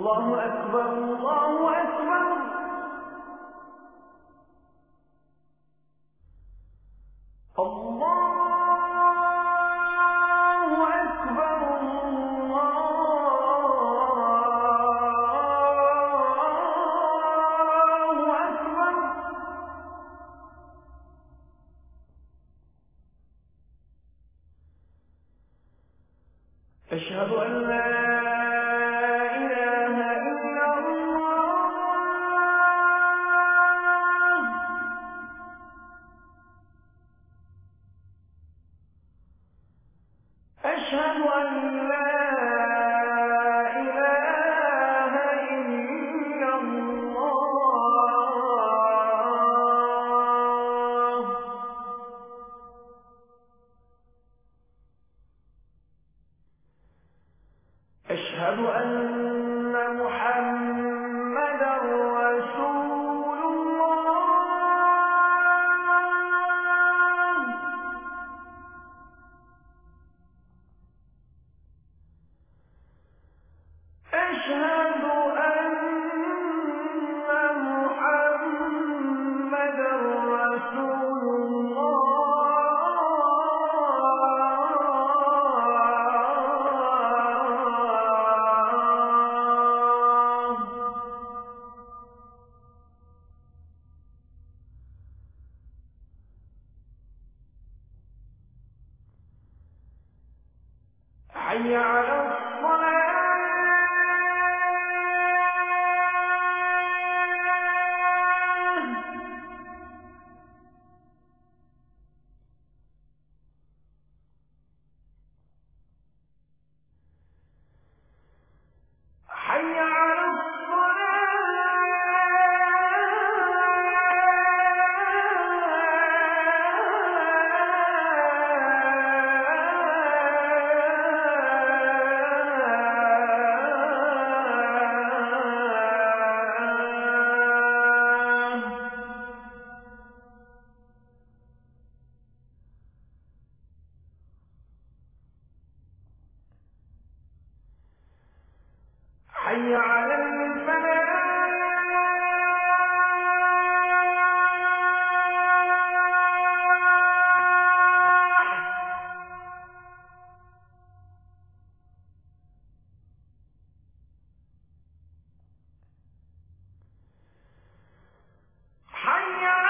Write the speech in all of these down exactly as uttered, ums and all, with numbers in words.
الله أكبر الله أكبر. الله أشهد أن لا إله إلا الله. أشهد أن لا إله إلا الله. أشهد أن محمدا رسول الله. أشهد أن محمدا رسول الله. حي على الصلاة. حي على حي على الفلاح. حي على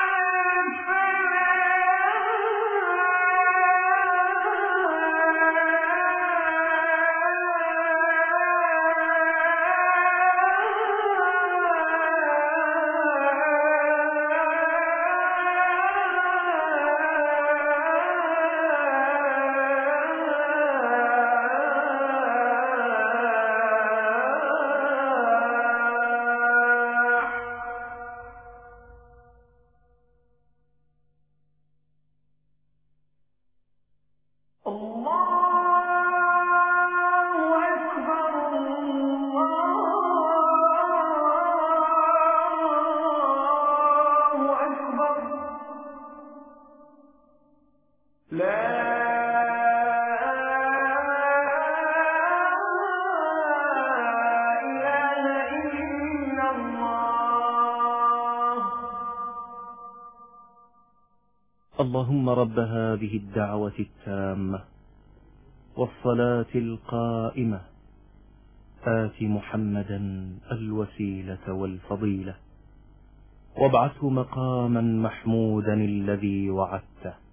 اللهم رب هذه الدعوة التامة والصلاة القائمة آت محمدا الوسيلة والفضيلة وابعثه مقاما محمودا الذي وعدته.